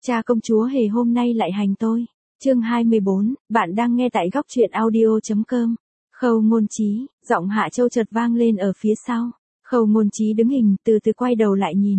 Cha công chúa hề hôm nay lại hành tôi. Chương 24, bạn đang nghe tại góc truyện audio.com. Khâu Ngôn Chí, giọng Hạ Châu chợt vang lên ở phía sau. Khâu Ngôn Chí đứng hình, từ từ quay đầu lại nhìn.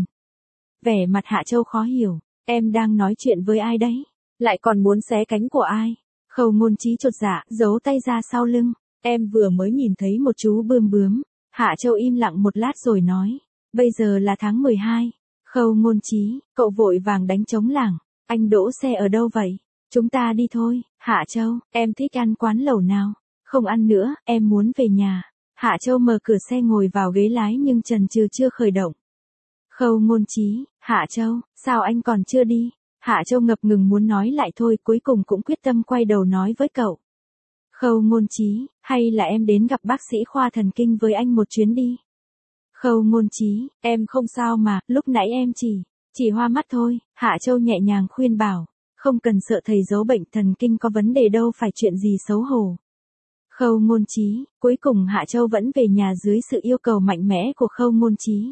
Vẻ mặt Hạ Châu khó hiểu, em đang nói chuyện với ai đấy? Lại còn muốn xé cánh của ai? Khâu Ngôn Chí chột dạ, giấu tay ra sau lưng. Em vừa mới nhìn thấy một chú bươm bướm. Hạ Châu im lặng một lát rồi nói. Bây giờ là tháng 12. Khâu Ngôn Chí, cậu vội vàng đánh trống lảng. Anh đỗ xe ở đâu vậy? Chúng ta đi thôi. Hạ Châu, em thích ăn quán lẩu nào? Không ăn nữa, em muốn về nhà. Hạ Châu mở cửa xe ngồi vào ghế lái nhưng chần chừ chưa khởi động. Khâu Ngôn Chí, Hạ Châu, sao anh còn chưa đi? Hạ Châu ngập ngừng muốn nói lại thôi, cuối cùng cũng quyết tâm quay đầu nói với cậu. Khâu Ngôn Chí, hay là em đến gặp bác sĩ khoa thần kinh với anh một chuyến đi? Khâu Ngôn Chí, em không sao mà, lúc nãy em chỉ hoa mắt thôi. Hạ Châu nhẹ nhàng khuyên bảo, không cần sợ thầy giấu bệnh thần kinh có vấn đề đâu phải chuyện gì xấu hổ. Khâu Ngôn Chí, cuối cùng Hạ Châu vẫn về nhà dưới sự yêu cầu mạnh mẽ của Khâu Ngôn Chí.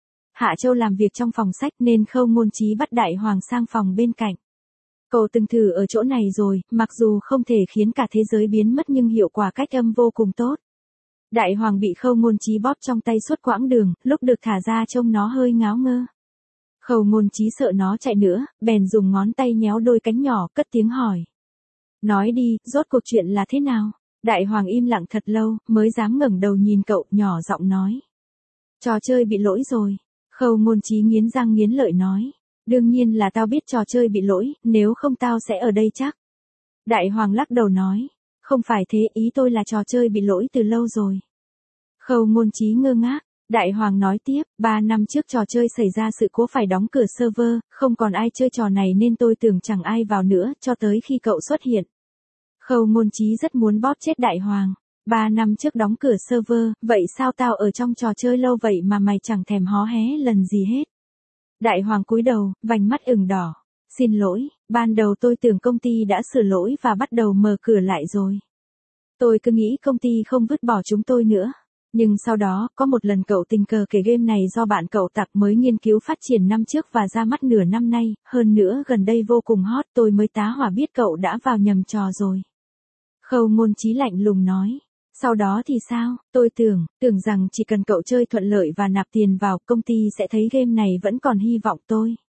Hạ Châu làm việc trong phòng sách nên Khâu Ngôn Chí bắt Đại Hoàng sang phòng bên cạnh. Cậu từng thử ở chỗ này rồi, mặc dù không thể khiến cả thế giới biến mất nhưng hiệu quả cách âm vô cùng tốt. Đại Hoàng bị Khâu Ngôn Chí bóp trong tay suốt quãng đường, lúc được thả ra trông nó hơi ngáo ngơ. Khâu Ngôn Chí sợ nó chạy nữa, bèn dùng ngón tay nhéo đôi cánh nhỏ, cất tiếng hỏi. Nói đi, rốt cuộc chuyện là thế nào? Đại Hoàng im lặng thật lâu, mới dám ngẩng đầu nhìn cậu, nhỏ giọng nói. Trò chơi bị lỗi rồi. Khâu Ngôn Chí nghiến răng nghiến lợi nói. Đương nhiên là tao biết trò chơi bị lỗi, nếu không tao sẽ ở đây chắc. Đại Hoàng lắc đầu nói. Không phải thế, ý tôi là trò chơi bị lỗi từ lâu rồi. Khâu Ngôn Chí ngơ ngác. Đại Hoàng nói tiếp, 3 năm trước trò chơi xảy ra sự cố phải đóng cửa server, không còn ai chơi trò này nên tôi tưởng chẳng ai vào nữa, cho tới khi cậu xuất hiện. Khâu Ngôn Chí rất muốn bóp chết Đại Hoàng. 3 năm trước đóng cửa server, vậy sao tao ở trong trò chơi lâu vậy mà mày chẳng thèm hó hé lần gì hết? Đại Hoàng cúi đầu, vành mắt ửng đỏ. Xin lỗi, ban đầu tôi tưởng công ty đã sửa lỗi và bắt đầu mở cửa lại rồi. Tôi cứ nghĩ công ty không vứt bỏ chúng tôi nữa. Nhưng sau đó, có một lần cậu tình cờ kể game này do bạn cậu Tặc mới nghiên cứu phát triển năm trước và ra mắt nửa năm nay, hơn nữa gần đây vô cùng hot, tôi mới tá hỏa biết cậu đã vào nhầm trò rồi. Khâu Ngôn Chí lạnh lùng nói. Sau đó thì sao? Tôi tưởng rằng chỉ cần cậu chơi thuận lợi và nạp tiền vào, công ty sẽ thấy game này vẫn còn hy vọng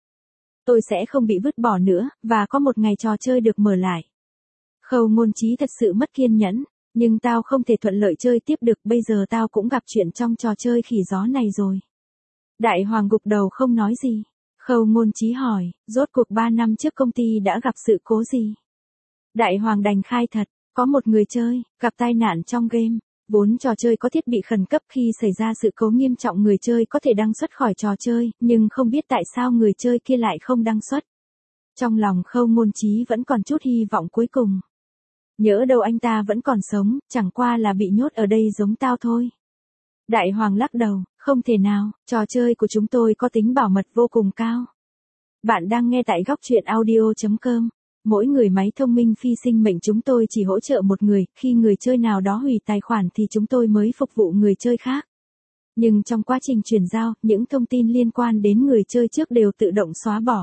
tôi sẽ không bị vứt bỏ nữa, và có một ngày trò chơi được mở lại. Khâu Ngôn Chí thật sự mất kiên nhẫn. Nhưng tao không thể thuận lợi chơi tiếp được, bây giờ tao cũng gặp chuyện trong trò chơi khỉ gió này rồi. Đại Hoàng gục đầu không nói gì. Khâu Ngôn Chí hỏi, rốt cuộc 3 năm trước công ty đã gặp sự cố gì? Đại Hoàng đành khai thật, có một người chơi, gặp tai nạn trong game. Vốn trò chơi có thiết bị khẩn cấp, khi xảy ra sự cố nghiêm trọng người chơi có thể đăng xuất khỏi trò chơi, nhưng không biết tại sao người chơi kia lại không đăng xuất. Trong lòng Khâu Ngôn Chí vẫn còn chút hy vọng cuối cùng. Nhỡ đâu anh ta vẫn còn sống, chẳng qua là bị nhốt ở đây giống tao thôi. Đại Hoàng lắc đầu, không thể nào, trò chơi của chúng tôi có tính bảo mật vô cùng cao. Bạn đang nghe tại góc truyện audio.com. Mỗi người máy thông minh phi sinh mệnh chúng tôi chỉ hỗ trợ một người, khi người chơi nào đó hủy tài khoản thì chúng tôi mới phục vụ người chơi khác. Nhưng trong quá trình chuyển giao, những thông tin liên quan đến người chơi trước đều tự động xóa bỏ.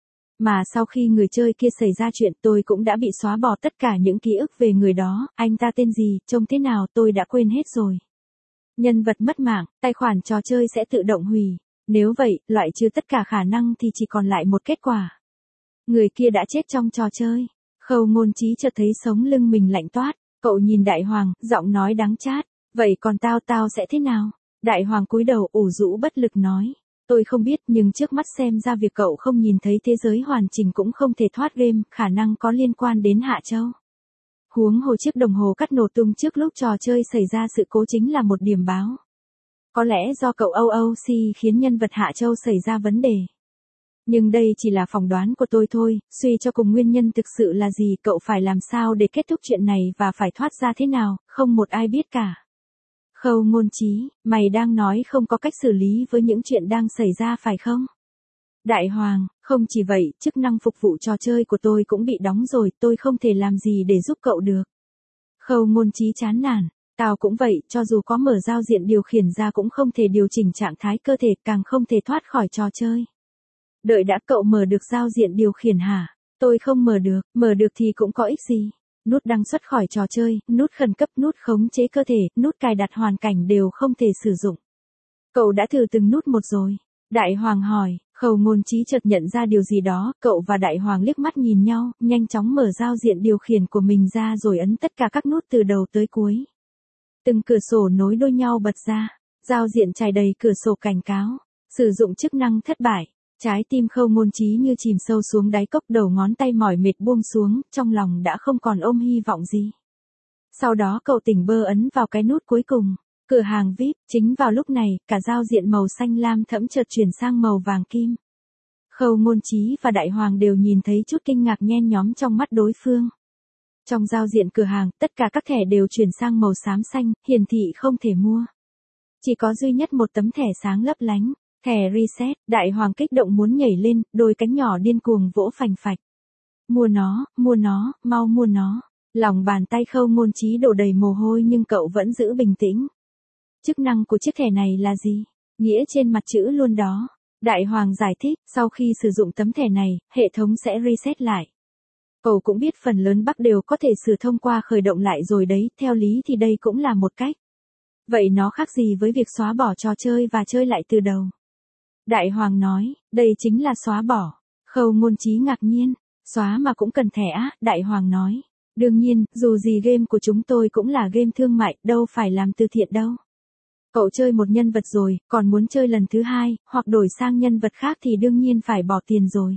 Mà sau khi người chơi kia xảy ra chuyện, tôi cũng đã bị xóa bỏ tất cả những ký ức về người đó, anh ta tên gì, trông thế nào tôi đã quên hết rồi. Nhân vật mất mạng, tài khoản trò chơi sẽ tự động hủy. Nếu vậy, loại trừ tất cả khả năng thì chỉ còn lại một kết quả. Người kia đã chết trong trò chơi. Khâu Ngôn Chí chợt thấy sống lưng mình lạnh toát, cậu nhìn Đại Hoàng, giọng nói đắng chát, vậy còn tao sẽ thế nào? Đại Hoàng cúi đầu ủ rũ bất lực nói. Tôi không biết, nhưng trước mắt xem ra việc cậu không nhìn thấy thế giới hoàn chỉnh cũng không thể thoát game, khả năng có liên quan đến Hạ Châu. Huống hồ chiếc đồng hồ cắt nổ tung trước lúc trò chơi xảy ra sự cố chính là một điểm báo. Có lẽ do cậu OOC khiến nhân vật Hạ Châu xảy ra vấn đề. Nhưng đây chỉ là phỏng đoán của tôi thôi, suy cho cùng nguyên nhân thực sự là gì, cậu phải làm sao để kết thúc chuyện này và phải thoát ra thế nào, không một ai biết cả. Khâu Ngôn Chí, mày đang nói không có cách xử lý với những chuyện đang xảy ra phải không? Đại Hoàng, không chỉ vậy, chức năng phục vụ trò chơi của tôi cũng bị đóng rồi, tôi không thể làm gì để giúp cậu được. Khâu Ngôn Chí chán nản, tao cũng vậy, cho dù có mở giao diện điều khiển ra cũng không thể điều chỉnh trạng thái cơ thể, càng không thể thoát khỏi trò chơi. Đợi đã, cậu mở được giao diện điều khiển hả? Tôi không mở được thì cũng có ích gì. Nút đăng xuất khỏi trò chơi, nút khẩn cấp, nút khống chế cơ thể, nút cài đặt hoàn cảnh đều không thể sử dụng. Cậu đã thử từng nút một rồi. Đại Hoàng hỏi. Khâu Ngôn Chí chợt nhận ra điều gì đó, cậu và Đại Hoàng liếc mắt nhìn nhau, nhanh chóng mở giao diện điều khiển của mình ra rồi ấn tất cả các nút từ đầu tới cuối. Từng cửa sổ nối đuôi nhau bật ra, giao diện trải đầy cửa sổ cảnh cáo, sử dụng chức năng thất bại. Trái tim Khâu Ngôn Chí như chìm sâu xuống đáy cốc, đầu ngón tay mỏi mệt buông xuống, trong lòng đã không còn ôm hy vọng gì. Sau đó cậu tỉnh bơ ấn vào cái nút cuối cùng. Cửa hàng VIP. Chính vào lúc này, cả giao diện màu xanh lam thẫm chợt chuyển sang màu vàng kim. Khâu Ngôn Chí và Đại Hoàng đều nhìn thấy chút kinh ngạc nhen nhóm trong mắt đối phương. Trong giao diện cửa hàng, tất cả các thẻ đều chuyển sang màu xám xanh, hiển thị không thể mua. Chỉ có duy nhất một tấm thẻ sáng lấp lánh, thẻ reset. Đại Hoàng kích động muốn nhảy lên, đôi cánh nhỏ điên cuồng vỗ phành phạch. Mua nó, mau mua nó. Lòng bàn tay Khâu Ngôn Chí đổ đầy mồ hôi nhưng cậu vẫn giữ bình tĩnh. Chức năng của chiếc thẻ này là gì? Nghĩa trên mặt chữ luôn đó. Đại Hoàng giải thích, sau khi sử dụng tấm thẻ này, hệ thống sẽ reset lại. Cậu cũng biết phần lớn bug đều có thể sửa thông qua khởi động lại rồi đấy, theo lý thì đây cũng là một cách. Vậy nó khác gì với việc xóa bỏ trò chơi và chơi lại từ đầu? Đại Hoàng nói, đây chính là xóa bỏ. Khâu Ngôn Chí ngạc nhiên, xóa mà cũng cần thẻ á, Đại Hoàng nói. Đương nhiên, dù gì game của chúng tôi cũng là game thương mại, đâu phải làm từ thiện đâu. Cậu chơi một nhân vật rồi, còn muốn chơi lần thứ hai, hoặc đổi sang nhân vật khác thì đương nhiên phải bỏ tiền rồi.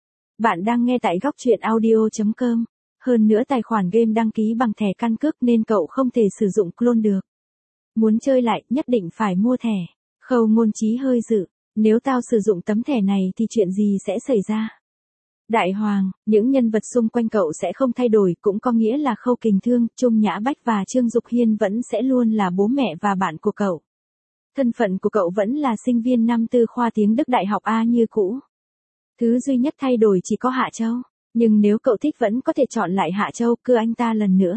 Bạn đang nghe tại góc truyện audio.com. Hơn nữa tài khoản game đăng ký bằng thẻ căn cước nên cậu không thể sử dụng clone được. Muốn chơi lại, nhất định phải mua thẻ. Khâu Ngôn Chí hơi dự. Nếu tao sử dụng tấm thẻ này thì chuyện gì sẽ xảy ra? Đại Hoàng, những nhân vật xung quanh cậu sẽ không thay đổi, cũng có nghĩa là Khâu Kình Thương, Trung Nhã Bách và Trương Dục Hiên vẫn sẽ luôn là bố mẹ và bạn của cậu. Thân phận của cậu vẫn là sinh viên năm tư khoa tiếng Đức Đại học A như cũ. Thứ duy nhất thay đổi chỉ có Hạ Châu, nhưng nếu cậu thích vẫn có thể chọn lại Hạ Châu, cưa anh ta lần nữa.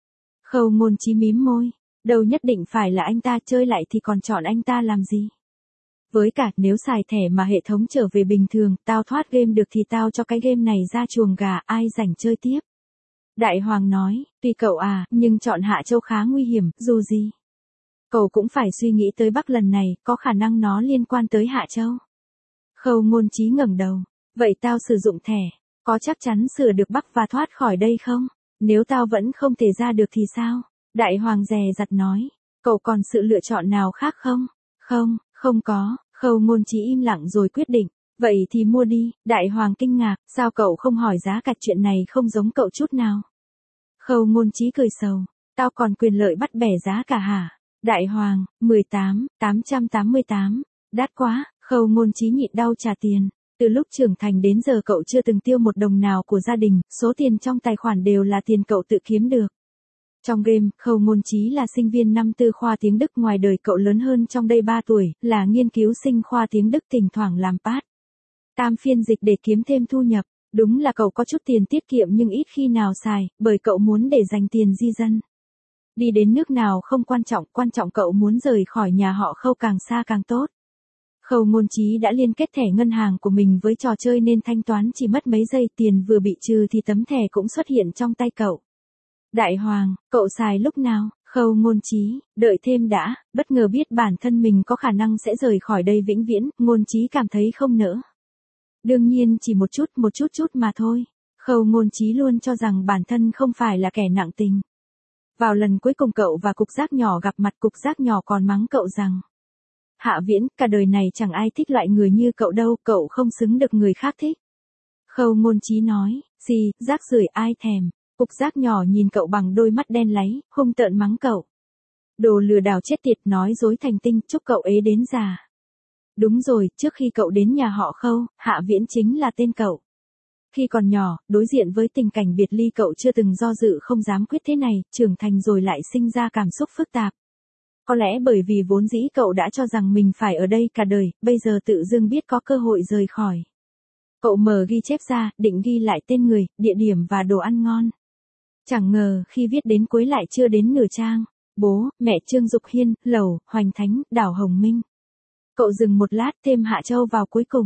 Khâu Ngôn Chí mím môi, đâu nhất định phải là anh ta, chơi lại thì còn chọn anh ta làm gì? Với cả, nếu xài thẻ mà hệ thống trở về bình thường, tao thoát game được thì tao cho cái game này ra chuồng gà, ai rảnh chơi tiếp. Đại Hoàng nói, tùy cậu à, nhưng chọn Hạ Châu khá nguy hiểm, dù gì. Cậu cũng phải suy nghĩ tới Bắc lần này, có khả năng nó liên quan tới Hạ Châu. Khâu Ngôn Chí ngẩng đầu, vậy tao sử dụng thẻ, có chắc chắn sửa được Bắc và thoát khỏi đây không? Nếu tao vẫn không thể ra được thì sao? Đại Hoàng dè dặt nói, cậu còn sự lựa chọn nào khác không? Không có. Khâu Ngôn Chí im lặng rồi quyết định, vậy thì mua đi. Đại Hoàng kinh ngạc, sao cậu không hỏi giá cả, chuyện này không giống cậu chút nào. Khâu Ngôn Chí cười sầu, tao còn quyền lợi bắt bẻ giá cả hả? Đại Hoàng, 18.888, đắt quá. Khâu Ngôn Chí nhịn đau trả tiền. Từ lúc trưởng thành đến giờ cậu chưa từng tiêu một đồng nào của gia đình, số tiền trong tài khoản đều là tiền cậu tự kiếm được. Trong game, Khâu Ngôn Chí là sinh viên năm tư khoa tiếng Đức, ngoài đời cậu lớn hơn trong đây 3 tuổi, là nghiên cứu sinh khoa tiếng Đức, thỉnh thoảng làm part time phiên dịch để kiếm thêm thu nhập. Đúng là cậu có chút tiền tiết kiệm nhưng ít khi nào xài, bởi cậu muốn để dành tiền di dân. Đi đến nước nào không quan trọng cậu muốn rời khỏi nhà họ Khâu càng xa càng tốt. Khâu Ngôn Chí đã liên kết thẻ ngân hàng của mình với trò chơi nên thanh toán chỉ mất mấy giây, tiền vừa bị trừ thì tấm thẻ cũng xuất hiện trong tay cậu. Đại Hoàng, cậu xài lúc nào? Khâu Ngôn Chí, đợi thêm đã, bất ngờ biết bản thân mình có khả năng sẽ rời khỏi đây vĩnh viễn, Ngôn Chí cảm thấy không nỡ. Đương nhiên chỉ một chút mà thôi. Khâu Ngôn Chí luôn cho rằng bản thân không phải là kẻ nặng tình. Vào lần cuối cùng cậu và Cục Giác Nhỏ gặp mặt, Cục Giác Nhỏ còn mắng cậu rằng: Hạ Viễn, cả đời này chẳng ai thích loại người như cậu đâu, cậu không xứng được người khác thích. Khâu Ngôn Chí nói, gì, rác rưởi ai thèm. Cục Giác Nhỏ nhìn cậu bằng đôi mắt đen láy, hung tợn mắng cậu. Đồ lừa đảo chết tiệt, nói dối thành tinh, chúc cậu ế đến già. Đúng rồi, trước khi cậu đến nhà họ Khâu, Hạ Viễn chính là tên cậu. Khi còn nhỏ, đối diện với tình cảnh biệt ly cậu chưa từng do dự, không dám quyết, thế này, trưởng thành rồi lại sinh ra cảm xúc phức tạp. Có lẽ bởi vì vốn dĩ cậu đã cho rằng mình phải ở đây cả đời, bây giờ tự dưng biết có cơ hội rời khỏi. Cậu mở ghi chép ra, định ghi lại tên người, địa điểm và đồ ăn ngon. Chẳng ngờ, khi viết đến cuối lại chưa đến nửa trang. Bố, mẹ Trương Dục Hiên, Lầu, Hoành Thánh, Đảo Hồng Minh. Cậu dừng một lát, thêm Hạ Châu vào cuối cùng.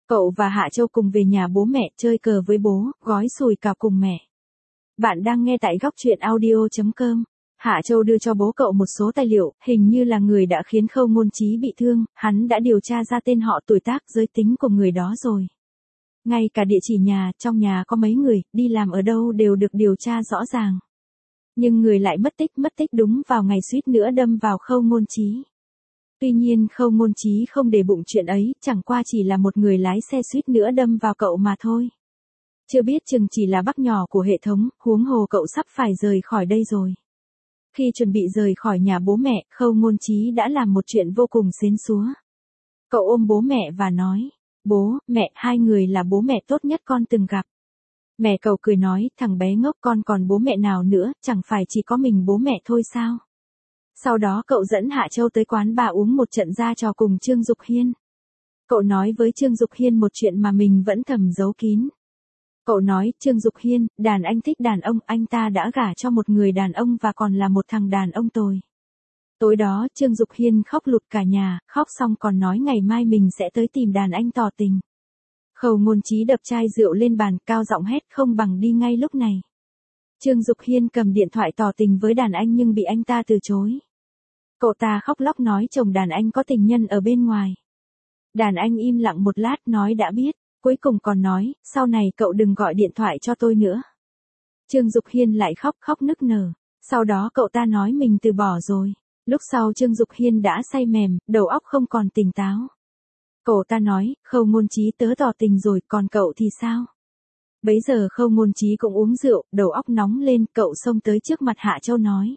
Cậu và Hạ Châu cùng về nhà bố mẹ chơi cờ với bố, gói sủi cảo cùng mẹ. Bạn đang nghe tại góc truyện audio.com. Hạ Châu đưa cho bố cậu một số tài liệu, hình như là người đã khiến Khâu Ngôn Chí bị thương, hắn đã điều tra ra tên họ, tuổi tác, giới tính của người đó rồi. Ngay cả địa chỉ nhà, trong nhà có mấy người, đi làm ở đâu đều được điều tra rõ ràng. Nhưng người lại mất tích đúng vào ngày suýt nữa đâm vào Khâu Ngôn Chí. Tuy nhiên Khâu Ngôn Chí không để bụng chuyện ấy, chẳng qua chỉ là một người lái xe suýt nữa đâm vào cậu mà thôi. Chưa biết chừng chỉ là bug nhỏ của hệ thống, huống hồ cậu sắp phải rời khỏi đây rồi. Khi chuẩn bị rời khỏi nhà bố mẹ, Khâu Ngôn Chí đã làm một chuyện vô cùng xến xúa. Cậu ôm bố mẹ và nói, bố, mẹ, hai người là bố mẹ tốt nhất con từng gặp. Mẹ cậu cười nói, thằng bé ngốc, con còn bố mẹ nào nữa, chẳng phải chỉ có mình bố mẹ thôi sao? Sau đó cậu dẫn Hạ Châu tới quán bar uống một trận ra trò cùng Trương Dục Hiên. Cậu nói với Trương Dục Hiên một chuyện mà mình vẫn thầm giấu kín. Cậu nói, Trương Dục Hiên, đàn anh thích đàn ông, anh ta đã gả cho một người đàn ông và còn là một thằng đàn ông tồi. Tối đó, Trương Dục Hiên khóc lụt cả nhà, khóc xong còn nói ngày mai mình sẽ tới tìm đàn anh tỏ tình. Khâu Ngôn Chí đập chai rượu lên bàn, cao giọng hét, không bằng đi ngay lúc này. Trương Dục Hiên cầm điện thoại tỏ tình với đàn anh nhưng bị anh ta từ chối. Cậu ta khóc lóc nói chồng đàn anh có tình nhân ở bên ngoài. Đàn anh im lặng một lát nói đã biết, cuối cùng còn nói, sau này cậu đừng gọi điện thoại cho tôi nữa. Trương Dục Hiên lại khóc nức nở. Sau đó cậu ta nói mình từ bỏ rồi. Lúc sau Trương Dục Hiên đã say mềm, đầu óc không còn tỉnh táo. Cậu ta nói, Khâu Ngôn Chí tớ tỏ tình rồi, còn cậu thì sao? Bấy giờ Khâu Ngôn Chí cũng uống rượu, đầu óc nóng lên, cậu xông tới trước mặt Hạ Châu nói.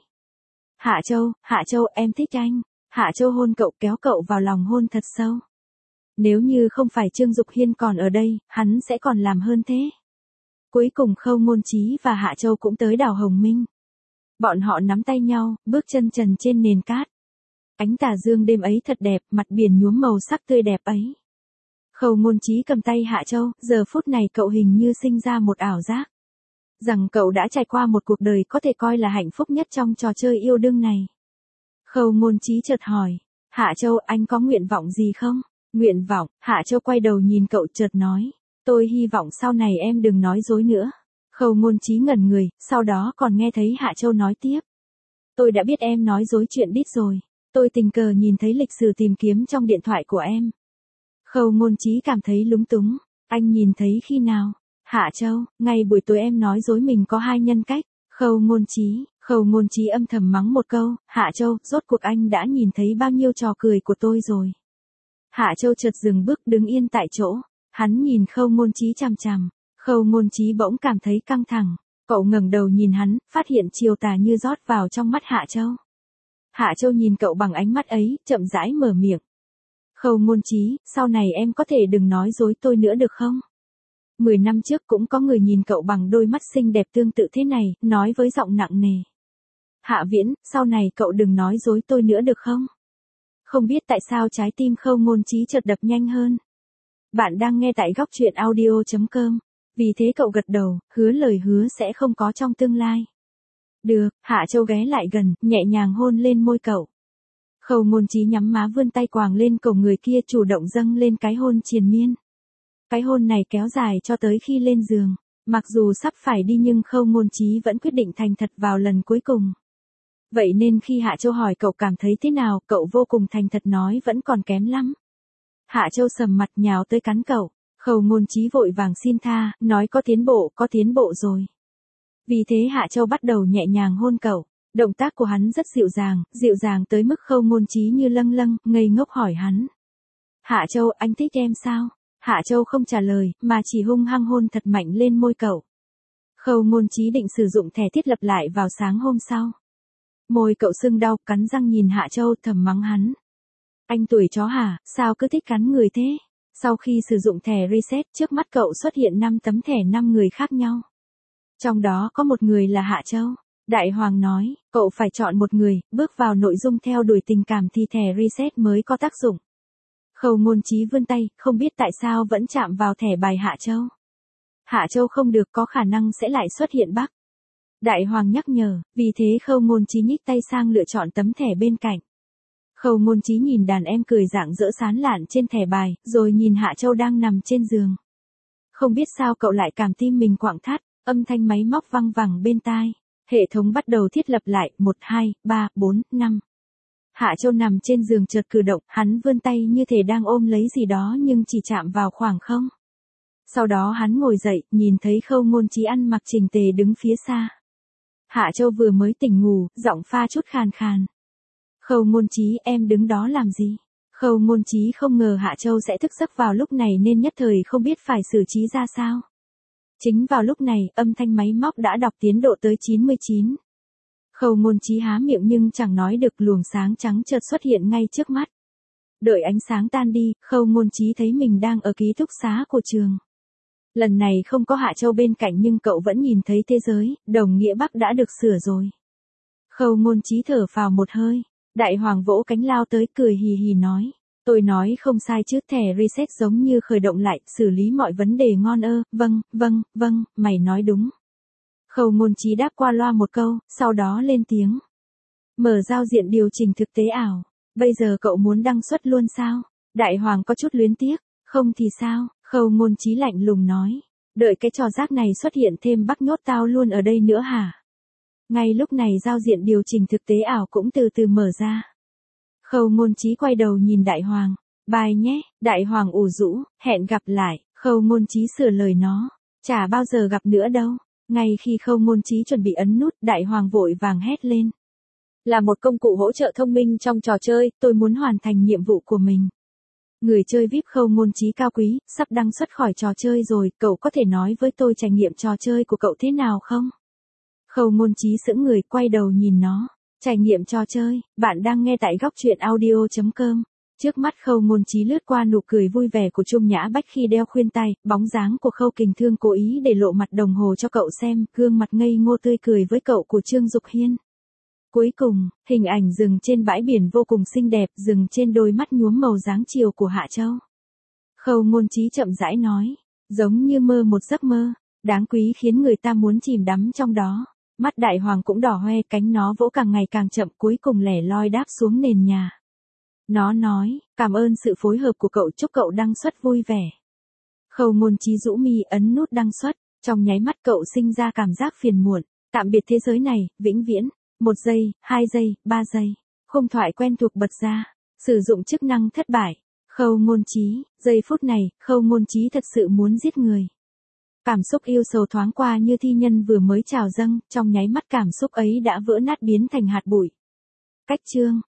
Hạ Châu, em thích anh. Hạ Châu hôn cậu, kéo cậu vào lòng hôn thật sâu. Nếu như không phải Trương Dục Hiên còn ở đây, hắn sẽ còn làm hơn thế. Cuối cùng Khâu Ngôn Chí và Hạ Châu cũng tới đảo Hồng Minh. Bọn họ nắm tay nhau, bước chân trần trên nền cát. Ánh tà dương đêm ấy thật đẹp, mặt biển nhuốm màu sắc tươi đẹp ấy. Khâu Ngôn Chí cầm tay Hạ Châu, giờ phút này cậu hình như sinh ra một ảo giác. Rằng cậu đã trải qua một cuộc đời có thể coi là hạnh phúc nhất trong trò chơi yêu đương này. Khâu Ngôn Chí chợt hỏi, Hạ Châu, anh có nguyện vọng gì không? Nguyện vọng? Hạ Châu quay đầu nhìn cậu chợt nói, tôi hy vọng sau này em đừng nói dối nữa. Khâu Ngôn Chí ngẩn người, sau đó còn nghe thấy Hạ Châu nói tiếp. Tôi đã biết em nói dối chuyện đít rồi. Tôi tình cờ nhìn thấy lịch sử tìm kiếm trong điện thoại của em. Khâu Ngôn Chí cảm thấy lúng túng. Anh nhìn thấy khi nào? Hạ Châu, ngày buổi tối em nói dối mình có hai nhân cách. Khâu Ngôn Chí âm thầm mắng một câu, Hạ Châu, rốt cuộc anh đã nhìn thấy bao nhiêu trò cười của tôi rồi. Hạ Châu chợt dừng bước đứng yên tại chỗ. Hắn nhìn Khâu Ngôn Chí chằm chằm. Khâu Ngôn Chí bỗng cảm thấy căng thẳng. Cậu ngẩng đầu nhìn hắn, phát hiện chiều tà như rót vào trong mắt Hạ Châu. Hạ Châu nhìn cậu bằng ánh mắt ấy, chậm rãi mở miệng. Khâu Ngôn Chí, sau này em có thể đừng nói dối tôi nữa được không? 10 năm trước cũng có người nhìn cậu bằng đôi mắt xinh đẹp tương tự thế này, nói với giọng nặng nề. Hạ Viễn, sau này cậu đừng nói dối tôi nữa được không? Không biết tại sao trái tim Khâu Ngôn Chí chợt đập nhanh hơn. Bạn đang nghe tại góc truyện audio.com. Vì thế cậu gật đầu, hứa lời hứa sẽ không có trong tương lai. Được, Hạ Châu ghé lại gần, nhẹ nhàng hôn lên môi cậu. Khâu Ngôn Chí nhắm má vươn tay quàng lên cổ người kia, chủ động dâng lên cái hôn triền miên. Cái hôn này kéo dài cho tới khi lên giường. Mặc dù sắp phải đi nhưng Khâu Ngôn Chí vẫn quyết định thành thật vào lần cuối cùng. Vậy nên khi Hạ Châu hỏi cậu cảm thấy thế nào, cậu vô cùng thành thật nói vẫn còn kém lắm. Hạ Châu sầm mặt nhào tới cắn cậu. Khâu Ngôn Chí vội vàng xin tha, nói có tiến bộ rồi. Vì thế Hạ Châu bắt đầu nhẹ nhàng hôn cậu. Động tác của hắn rất dịu dàng tới mức Khâu Ngôn Chí như lâng, ngây ngốc hỏi hắn. Hạ Châu, anh thích em sao? Hạ Châu không trả lời, mà chỉ hung hăng hôn thật mạnh lên môi cậu. Khâu Ngôn Chí định sử dụng thẻ thiết lập lại vào sáng hôm sau. Môi cậu sưng đau, cắn răng nhìn Hạ Châu thầm mắng hắn. Anh tuổi chó hả, sao cứ thích cắn người thế? Sau khi sử dụng thẻ reset, trước mắt cậu xuất hiện 5 tấm thẻ 5 người khác nhau. Trong đó có một người là Hạ Châu. Đại Hoàng nói, cậu phải chọn một người, bước vào nội dung theo đuổi tình cảm thì thẻ reset mới có tác dụng. Khâu Ngôn Chí vươn tay, không biết tại sao vẫn chạm vào thẻ bài Hạ Châu. Hạ Châu không được, có khả năng sẽ lại xuất hiện bug. Đại Hoàng nhắc nhở, vì thế Khâu Ngôn Chí nhích tay sang lựa chọn tấm thẻ bên cạnh. Khâu Ngôn Chí nhìn đàn em cười rạng rỡ sán lạn trên thẻ bài, rồi nhìn Hạ Châu đang nằm trên giường. Không biết sao cậu lại cảm tim mình quặn thắt, âm thanh máy móc văng vẳng bên tai. Hệ thống bắt đầu thiết lập lại, 1, 2, 3, 4, 5. Hạ Châu nằm trên giường chợt cử động, hắn vươn tay như thể đang ôm lấy gì đó nhưng chỉ chạm vào khoảng không. Sau đó hắn ngồi dậy, nhìn thấy Khâu Ngôn Chí ăn mặc chỉnh tề đứng phía xa. Hạ Châu vừa mới tỉnh ngủ, giọng pha chút khàn khàn. Khâu Ngôn Chí, em đứng đó làm gì? Khâu Ngôn Chí không ngờ Hạ Châu sẽ thức giấc vào lúc này nên nhất thời không biết phải xử trí ra sao. Chính vào lúc này, âm thanh máy móc đã đọc tiến độ tới 99. Khâu Ngôn Chí há miệng nhưng chẳng nói được, luồng sáng trắng chợt xuất hiện ngay trước mắt. Đợi ánh sáng tan đi, Khâu Ngôn Chí thấy mình đang ở ký túc xá của trường. Lần này không có Hạ Châu bên cạnh nhưng cậu vẫn nhìn thấy thế giới, đồng nghĩa Bắc đã được sửa rồi. Khâu Ngôn Chí thở phào một hơi. Đại Hoàng vỗ cánh lao tới cười hì hì nói. Tôi nói không sai chứ, thẻ reset giống như khởi động lại, xử lý mọi vấn đề ngon ơ, vâng, mày nói đúng. Khâu Ngôn Chí đáp qua loa một câu, sau đó lên tiếng. Mở giao diện điều chỉnh thực tế ảo. Bây giờ cậu muốn đăng xuất luôn sao? Đại Hoàng có chút luyến tiếc. Không thì sao? Khâu Ngôn Chí lạnh lùng nói. Đợi cái trò rác này xuất hiện thêm Bắc nhốt tao luôn ở đây nữa hả? Ngay lúc này giao diện điều chỉnh thực tế ảo cũng từ từ mở ra. Khâu Ngôn Chí quay đầu nhìn Đại Hoàng. Bye nhé, Đại Hoàng ủ rũ, hẹn gặp lại. Khâu Ngôn Chí sửa lời nó. Chả bao giờ gặp nữa đâu. Ngay khi Khâu Ngôn Chí chuẩn bị ấn nút, Đại Hoàng vội vàng hét lên. Là một công cụ hỗ trợ thông minh trong trò chơi, tôi muốn hoàn thành nhiệm vụ của mình. Người chơi VIP Khâu Ngôn Chí cao quý, sắp đăng xuất khỏi trò chơi rồi, cậu có thể nói với tôi trải nghiệm trò chơi của cậu thế nào không? Khâu Ngôn Chí sững người, quay đầu nhìn nó. Trải nghiệm trò chơi, bạn đang nghe tại góc truyện audio.com. Trước mắt Khâu Ngôn Chí lướt qua nụ cười vui vẻ của Trung Nhã Bách khi đeo khuyên tai, bóng dáng của Khâu Kình Thương cố ý để lộ mặt đồng hồ cho cậu xem, gương mặt ngây ngô tươi cười với cậu của Trương Dục Hiên. Cuối cùng, hình ảnh dừng trên bãi biển vô cùng xinh đẹp, dừng trên đôi mắt nhuốm màu dáng chiều của Hạ Châu. Khâu Ngôn Chí chậm rãi nói, giống như mơ một giấc mơ, đáng quý khiến người ta muốn chìm đắm trong đó. Mắt Đại Hoàng cũng đỏ hoe, cánh nó vỗ càng ngày càng chậm, cuối cùng lẻ loi đáp xuống nền nhà. Nó nói, cảm ơn sự phối hợp của cậu, chúc cậu đăng xuất vui vẻ. Khâu Ngôn Chí rũ mi ấn nút đăng xuất, trong nháy mắt cậu sinh ra cảm giác phiền muộn, tạm biệt thế giới này, vĩnh viễn. 1 giây, 2 giây, 3 giây. Khung thoại quen thuộc bật ra. Sử dụng chức năng thất bại. Khâu Ngôn Chí, giây phút này, Khâu Ngôn Chí thật sự muốn giết người. Cảm xúc yêu sầu thoáng qua như thi nhân vừa mới trào dâng, trong nháy mắt cảm xúc ấy đã vỡ nát biến thành hạt bụi. Cách chương